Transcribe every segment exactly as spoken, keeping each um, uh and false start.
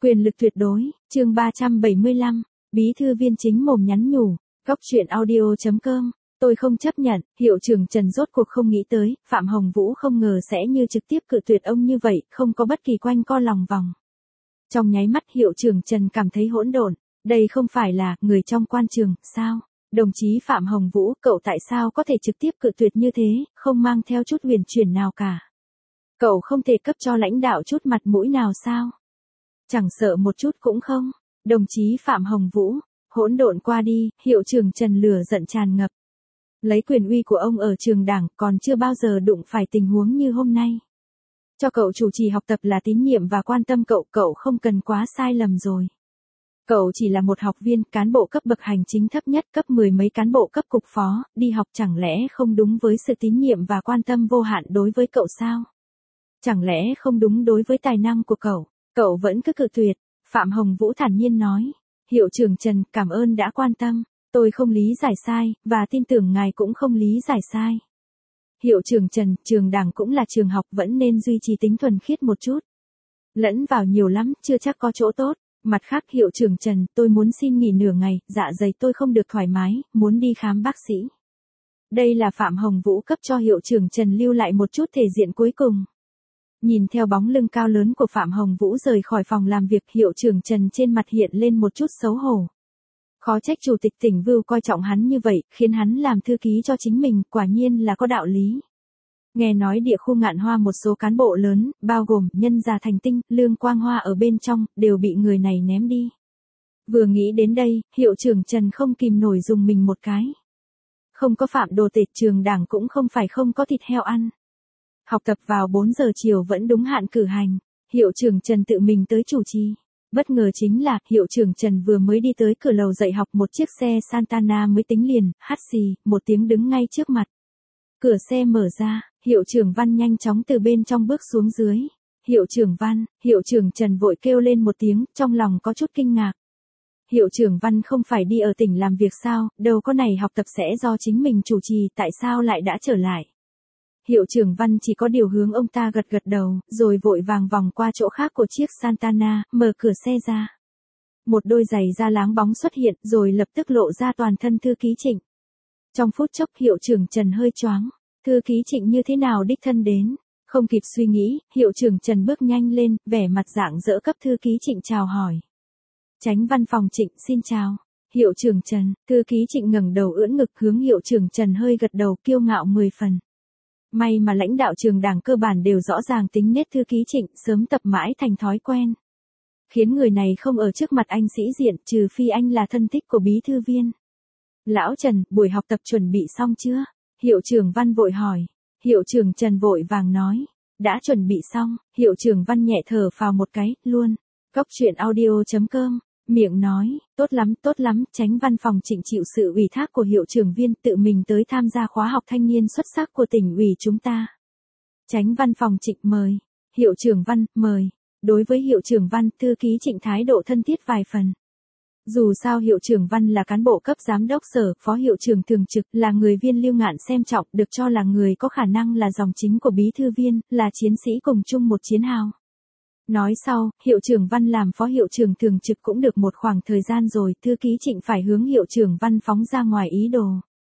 Quyền lực tuyệt đối, chương ba trăm bảy mươi lăm, bí thư viên chính mồm nhắn nhủ, góc truyện audio chấm com, tôi không chấp nhận, hiệu trưởng Trần rốt cuộc không nghĩ tới, Phạm Hồng Vũ không ngờ sẽ như trực tiếp cự tuyệt ông như vậy, không có bất kỳ quanh co lòng vòng. Trong nháy mắt hiệu trưởng Trần cảm thấy hỗn độn, đây không phải là người trong quan trường, sao? Đồng chí Phạm Hồng Vũ, cậu tại sao có thể trực tiếp cự tuyệt như thế, không mang theo chút huyền chuyển nào cả? Cậu không thể cấp cho lãnh đạo chút mặt mũi nào sao? Chẳng sợ một chút cũng không. Đồng chí Phạm Hồng Vũ, hỗn độn qua đi, hiệu trưởng Trần lửa giận tràn ngập. Lấy quyền uy của ông ở trường đảng còn chưa bao giờ đụng phải tình huống như hôm nay. Cho cậu chủ trì học tập là tín nhiệm và quan tâm cậu, cậu không cần quá sai lầm rồi. Cậu chỉ là một học viên, cán bộ cấp bậc hành chính thấp nhất, cấp mười mấy cán bộ cấp cục phó, đi học chẳng lẽ không đúng với sự tín nhiệm và quan tâm vô hạn đối với cậu sao? Chẳng lẽ không đúng đối với tài năng của cậu? Cậu vẫn cứ cự tuyệt, Phạm Hồng Vũ thản nhiên nói. Hiệu trưởng Trần, cảm ơn đã quan tâm, tôi không lý giải sai, và tin tưởng ngài cũng không lý giải sai. Hiệu trưởng Trần, trường đảng cũng là trường học, vẫn nên duy trì tính thuần khiết một chút. Lẫn vào nhiều lắm, chưa chắc có chỗ tốt. Mặt khác hiệu trưởng Trần, tôi muốn xin nghỉ nửa ngày, dạ dày tôi không được thoải mái, muốn đi khám bác sĩ. Đây là Phạm Hồng Vũ cấp cho hiệu trưởng Trần lưu lại một chút thể diện cuối cùng. Nhìn theo bóng lưng cao lớn của Phạm Hồng Vũ rời khỏi phòng làm việc, hiệu trưởng Trần trên mặt hiện lên một chút xấu hổ. Khó trách chủ tịch tỉnh Vưu coi trọng hắn như vậy, khiến hắn làm thư ký cho chính mình, quả nhiên là có đạo lý. Nghe nói địa khu Ngạn Hoa một số cán bộ lớn, bao gồm Nhân Già Thành Tinh, Lương Quang Hoa ở bên trong, đều bị người này ném đi. Vừa nghĩ đến đây, hiệu trưởng Trần không kìm nổi dùng mình một cái. Không có Phạm đồ tể, trường đảng cũng không phải không có thịt heo ăn. Học tập vào bốn giờ chiều vẫn đúng hạn cử hành, hiệu trưởng Trần tự mình tới chủ trì. Bất ngờ chính là, hiệu trưởng Trần vừa mới đi tới cửa lầu dạy học, một chiếc xe Santana mới tính liền, hắt xì, một tiếng đứng ngay trước mặt. Cửa xe mở ra, hiệu trưởng Văn nhanh chóng từ bên trong bước xuống dưới. Hiệu trưởng Văn, hiệu trưởng Trần vội kêu lên một tiếng, trong lòng có chút kinh ngạc. Hiệu trưởng Văn không phải đi ở tỉnh làm việc sao, đâu có này học tập sẽ do chính mình chủ trì, tại sao lại đã trở lại. Hiệu trưởng Văn chỉ có điều hướng ông ta gật gật đầu, rồi vội vàng vòng qua chỗ khác của chiếc Santana, mở cửa xe ra. Một đôi giày da láng bóng xuất hiện, rồi lập tức lộ ra toàn thân thư ký Trịnh. Trong phút chốc hiệu trưởng Trần hơi choáng, thư ký Trịnh như thế nào đích thân đến, không kịp suy nghĩ, hiệu trưởng Trần bước nhanh lên, vẻ mặt rạng rỡ cấp thư ký Trịnh chào hỏi. Chánh văn phòng Trịnh, xin chào. Hiệu trưởng Trần, thư ký Trịnh ngẩng đầu ưỡn ngực hướng hiệu trưởng Trần hơi gật đầu kiêu ngạo mười phần. May mà lãnh đạo trường đảng cơ bản đều rõ ràng tính nết thư ký Trịnh, sớm tập mãi thành thói quen. Khiến người này không ở trước mặt anh sĩ diện, trừ phi anh là thân thích của bí thư viên. Lão Trần, buổi học tập chuẩn bị xong chưa? Hiệu trưởng Văn vội hỏi. Hiệu trưởng Trần vội vàng nói. Đã chuẩn bị xong, hiệu trưởng Văn nhẹ thở phào một cái, luôn. Góc truyện audio chấm com, miệng nói, tốt lắm, tốt lắm, chánh văn phòng Trịnh chịu sự ủy thác của hiệu trưởng Viên tự mình tới tham gia khóa học thanh niên xuất sắc của tỉnh ủy chúng ta. Chánh văn phòng Trịnh mời. Hiệu trưởng Văn, mời. Đối với hiệu trưởng Văn, thư ký Trịnh thái độ thân thiết vài phần. Dù sao hiệu trưởng Văn là cán bộ cấp giám đốc sở, phó hiệu trưởng thường trực, là người viên Lưu Ngạn xem trọng, được cho là người có khả năng là dòng chính của bí thư viên, là chiến sĩ cùng chung một chiến hào. Nói sau, hiệu trưởng Văn làm phó hiệu trưởng thường trực cũng được một khoảng thời gian rồi, thư ký Trịnh phải hướng hiệu trưởng Văn phóng ra ngoài ý đồ.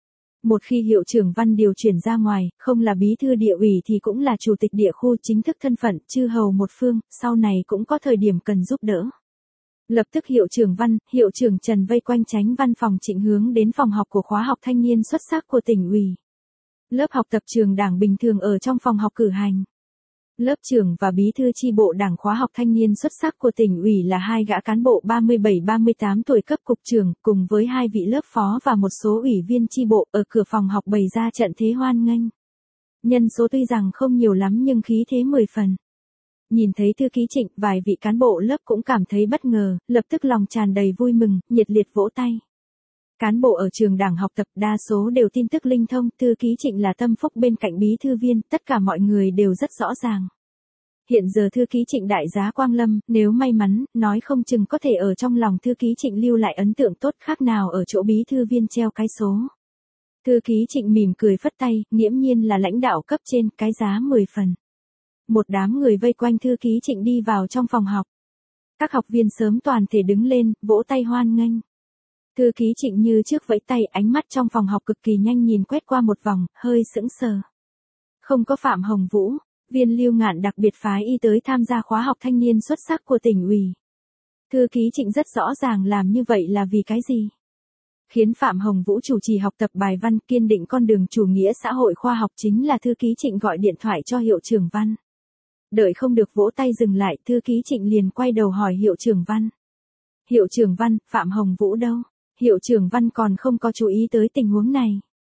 Một khi hiệu trưởng Văn điều chuyển ra ngoài, không là bí thư địa ủy thì cũng là chủ tịch địa khu, chính thức thân phận, chư hầu một phương, sau này cũng có thời điểm cần giúp đỡ. Lập tức hiệu trưởng Văn, hiệu trưởng Trần vây quanh chánh văn phòng Trịnh hướng đến phòng học của khóa học thanh niên xuất sắc của tỉnh ủy. Lớp học tập trường đảng bình thường ở trong phòng học cử hành. Lớp trưởng và bí thư chi bộ đảng khóa học thanh niên xuất sắc của tỉnh ủy là hai gã cán bộ ba mươi bảy ba mươi tám tuổi cấp cục trưởng, cùng với hai vị lớp phó và một số ủy viên chi bộ ở cửa phòng học bày ra trận thế hoan nghênh. Nhân số tuy rằng không nhiều lắm nhưng khí thế mười phần. Nhìn thấy thư ký Trịnh, vài vị cán bộ lớp cũng cảm thấy bất ngờ, lập tức lòng tràn đầy vui mừng, nhiệt liệt vỗ tay. Cán bộ ở trường đảng học tập đa số đều tin tức linh thông, thư ký Trịnh là tâm phúc bên cạnh bí thư viên, tất cả mọi người đều rất rõ ràng. Hiện giờ thư ký Trịnh đại giá quang lâm, nếu may mắn, nói không chừng có thể ở trong lòng thư ký Trịnh lưu lại ấn tượng tốt khác nào ở chỗ bí thư viên treo cái số. Thư ký Trịnh mỉm cười phất tay, nghiễm nhiên là lãnh đạo cấp trên, cái giá mười phần. Một đám người vây quanh thư ký Trịnh đi vào trong phòng học. Các học viên sớm toàn thể đứng lên, vỗ tay hoan nghênh. Thư ký Trịnh như trước vẫy tay, ánh mắt trong phòng học cực kỳ nhanh nhìn quét qua một vòng, hơi sững sờ. Không có Phạm Hồng Vũ, Viên Lưu Ngạn đặc biệt phái y tới tham gia khóa học thanh niên xuất sắc của tỉnh ủy. Thư ký Trịnh rất rõ ràng làm như vậy là vì cái gì. Khiến Phạm Hồng Vũ chủ trì học tập bài văn kiên định con đường chủ nghĩa xã hội khoa học chính là thư ký Trịnh gọi điện thoại cho hiệu trưởng Văn. Đợi không được vỗ tay dừng lại, thư ký Trịnh liền quay đầu hỏi hiệu trưởng Văn. Hiệu trưởng Văn, Phạm Hồng Vũ đâu? Hiệu trưởng Văn còn không có chú ý tới tình huống này.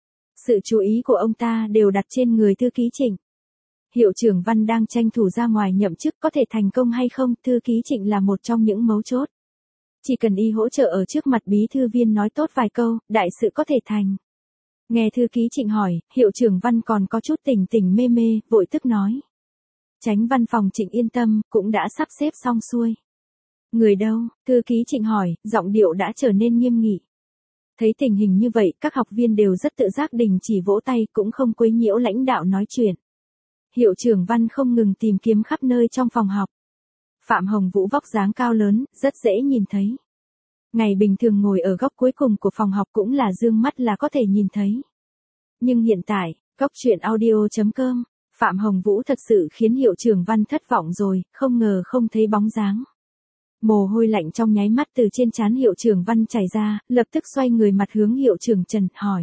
Sự chú ý của ông ta đều đặt trên người thư ký Trịnh. Hiệu trưởng Văn đang tranh thủ ra ngoài nhậm chức, có thể thành công hay không, thư ký Trịnh là một trong những mấu chốt. Chỉ cần y hỗ trợ ở trước mặt bí thư viên nói tốt vài câu, đại sự có thể thành. Nghe thư ký Trịnh hỏi, hiệu trưởng Văn còn có chút tỉnh tỉnh mê mê, vội tức nói. Chánh văn phòng Trịnh yên tâm, cũng đã sắp xếp xong xuôi. Người đâu? Thư ký Trịnh hỏi, giọng điệu đã trở nên nghiêm nghị. Thấy tình hình như vậy, các học viên đều rất tự giác đình chỉ vỗ tay, cũng không quấy nhiễu lãnh đạo nói chuyện. Hiệu trưởng Văn không ngừng tìm kiếm khắp nơi trong phòng học. Phạm Hồng Vũ vóc dáng cao lớn, rất dễ nhìn thấy. Ngày bình thường ngồi ở góc cuối cùng của phòng học cũng là dương mắt là có thể nhìn thấy. Nhưng hiện tại, góc truyện audio chấm com, Phạm Hồng Vũ thật sự khiến hiệu trưởng Văn thất vọng rồi, không ngờ không thấy bóng dáng. Mồ hôi lạnh trong nháy mắt từ trên trán hiệu trưởng Văn chảy ra, lập tức xoay người mặt hướng hiệu trưởng Trần, hỏi.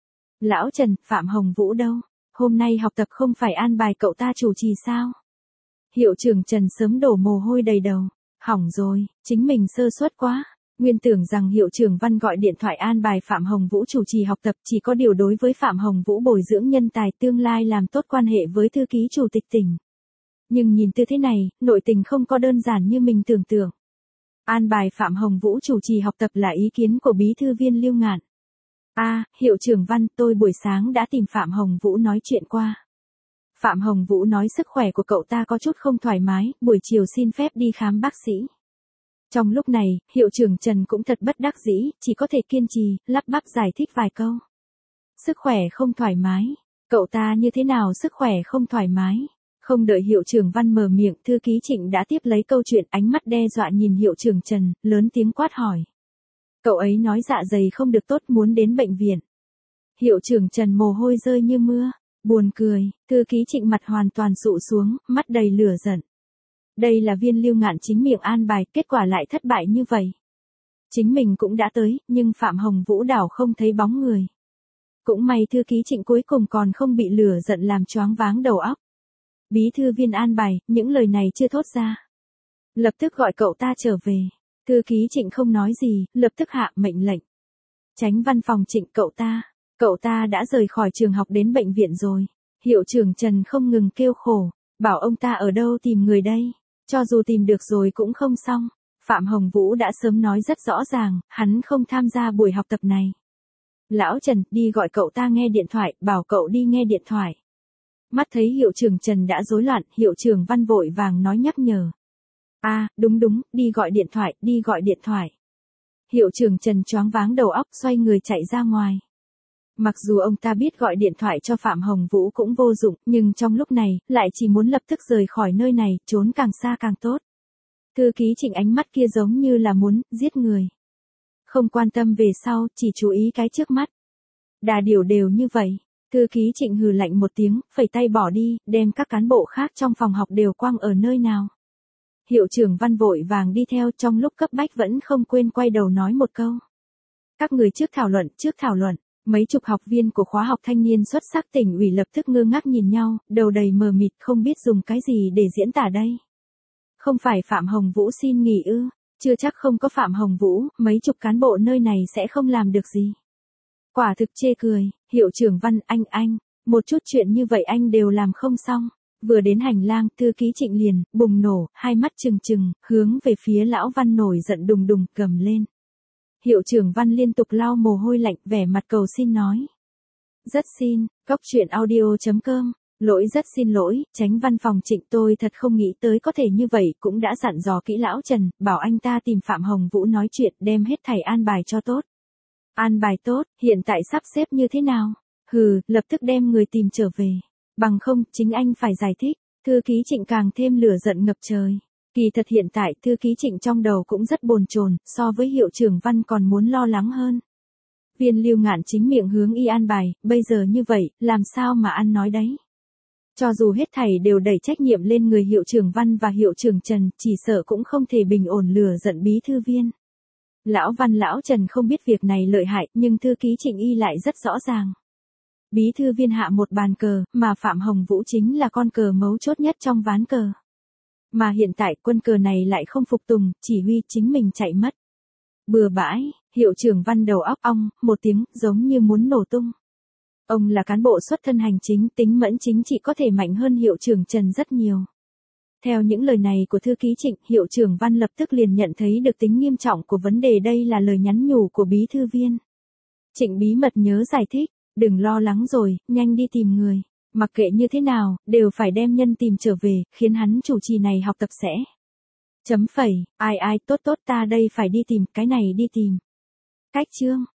Lão Trần, Phạm Hồng Vũ đâu? Hôm nay học tập không phải an bài cậu ta chủ trì sao? Hiệu trưởng Trần sớm đổ mồ hôi đầy đầu. Hỏng rồi, chính mình sơ suất quá. Nguyên tưởng rằng hiệu trưởng Văn gọi điện thoại an bài Phạm Hồng Vũ chủ trì học tập chỉ có điều đối với Phạm Hồng Vũ bồi dưỡng nhân tài tương lai làm tốt quan hệ với thư ký chủ tịch tỉnh. Nhưng nhìn tư thế này, nội tình không có đơn giản như mình tưởng tượng. An bài Phạm Hồng Vũ chủ trì học tập là ý kiến của bí thư viên Lưu Ngạn. A, à, hiệu trưởng Văn, tôi buổi sáng đã tìm Phạm Hồng Vũ nói chuyện qua. Phạm Hồng Vũ nói sức khỏe của cậu ta có chút không thoải mái, buổi chiều xin phép đi khám bác sĩ. Trong lúc này, hiệu trưởng Trần cũng thật bất đắc dĩ, chỉ có thể kiên trì, lắp bắp giải thích vài câu. Sức khỏe không thoải mái, cậu ta như thế nào sức khỏe không thoải mái? Không đợi hiệu trưởng Văn mở miệng, thư ký Trịnh đã tiếp lấy câu chuyện, ánh mắt đe dọa nhìn hiệu trưởng Trần, lớn tiếng quát hỏi. Cậu ấy nói dạ dày không được tốt muốn đến bệnh viện. Hiệu trưởng Trần mồ hôi rơi như mưa, buồn cười, thư ký Trịnh mặt hoàn toàn sụ xuống, mắt đầy lửa giận. Đây là Viên Lưu Ngạn chính miệng an bài, kết quả lại thất bại như vậy. Chính mình cũng đã tới, nhưng Phạm Hồng Vũ đảo không thấy bóng người. Cũng may thư ký Trịnh cuối cùng còn không bị lửa giận làm choáng váng đầu óc. Bí thư viên an bài, những lời này chưa thốt ra. Lập tức gọi cậu ta trở về. Thư ký Trịnh không nói gì, lập tức hạ mệnh lệnh. Chánh văn phòng Trịnh, cậu ta, cậu ta đã rời khỏi trường học đến bệnh viện rồi. Hiệu trưởng Trần không ngừng kêu khổ, bảo ông ta ở đâu tìm người đây, cho dù tìm được rồi cũng không xong. Phạm Hồng Vũ đã sớm nói rất rõ ràng, hắn không tham gia buổi học tập này. Lão Trần, đi gọi cậu ta nghe điện thoại, bảo cậu đi nghe điện thoại. Mắt thấy hiệu trưởng Trần đã rối loạn, hiệu trưởng Văn vội vàng nói nhắc nhở. A, à, đúng đúng, đi gọi điện thoại, đi gọi điện thoại. Hiệu trưởng Trần choáng váng đầu óc, xoay người chạy ra ngoài. Mặc dù ông ta biết gọi điện thoại cho Phạm Hồng Vũ cũng vô dụng, nhưng trong lúc này, lại chỉ muốn lập tức rời khỏi nơi này, trốn càng xa càng tốt. Thư ký Trịnh ánh mắt kia giống như là muốn giết người. Không quan tâm về sau, chỉ chú ý cái trước mắt. Đà điều đều như vậy. Thư ký Trịnh hừ lạnh một tiếng, phẩy tay bỏ đi, đem các cán bộ khác trong phòng học đều quăng ở nơi nào. Hiệu trưởng Văn vội vàng đi theo, trong lúc cấp bách vẫn không quên quay đầu nói một câu. Các người trước thảo luận, trước thảo luận. Mấy chục học viên của khóa học thanh niên xuất sắc tỉnh ủy lập tức ngơ ngác nhìn nhau, đầu đầy mờ mịt không biết dùng cái gì để diễn tả đây. Không phải Phạm Hồng Vũ xin nghỉ ư? Chưa chắc không có Phạm Hồng Vũ, mấy chục cán bộ nơi này sẽ không làm được gì. Quả thực chê cười, hiệu trưởng Văn, anh anh, một chút chuyện như vậy anh đều làm không xong. Vừa đến hành lang, thư ký Trịnh liền, bùng nổ, hai mắt trừng trừng, hướng về phía lão Văn nổi giận đùng đùng, gầm lên. Hiệu trưởng Văn liên tục lau mồ hôi lạnh, vẻ mặt cầu xin nói. Rất xin, góc truyện audio chấm com, lỗi rất xin lỗi, chánh văn phòng Trịnh tôi thật không nghĩ tới có thể như vậy, cũng đã dặn dò kỹ lão Trần, bảo anh ta tìm Phạm Hồng Vũ nói chuyện, đem hết thảy an bài cho tốt. An bài tốt, hiện tại sắp xếp như thế nào? Hừ, lập tức đem người tìm trở về. Bằng không, chính anh phải giải thích. Thư ký Trịnh càng thêm lửa giận ngập trời. Kỳ thật hiện tại thư ký Trịnh trong đầu cũng rất bồn chồn, so với hiệu trưởng Văn còn muốn lo lắng hơn. Viên Lưu Ngạn chính miệng hướng y an bài, bây giờ như vậy, làm sao mà ăn nói đấy. Cho dù hết thảy đều đẩy trách nhiệm lên người hiệu trưởng Văn và hiệu trưởng Trần, chỉ sợ cũng không thể bình ổn lửa giận bí thư viên. Lão Văn lão Trần không biết việc này lợi hại, nhưng thư ký Trịnh y lại rất rõ ràng. Bí thư viên hạ một bàn cờ, mà Phạm Hồng Vũ chính là con cờ mấu chốt nhất trong ván cờ. Mà hiện tại quân cờ này lại không phục tùng, chỉ huy chính mình chạy mất. Bừa bãi, hiệu trưởng Văn đầu óc ong, một tiếng, giống như muốn nổ tung. Ông là cán bộ xuất thân hành chính, tính mẫn chính trị có thể mạnh hơn hiệu trưởng Trần rất nhiều. Theo những lời này của thư ký Trịnh, hiệu trưởng Văn lập tức liền nhận thấy được tính nghiêm trọng của vấn đề, đây là lời nhắn nhủ của bí thư viên. Trịnh bí mật nhớ giải thích, đừng lo lắng rồi, nhanh đi tìm người. Mặc kệ như thế nào, đều phải đem nhân tìm trở về, khiến hắn chủ trì này học tập sẽ. Chấm phẩy, ai ai tốt tốt ta đây phải đi tìm, cái này đi tìm. Cách chương.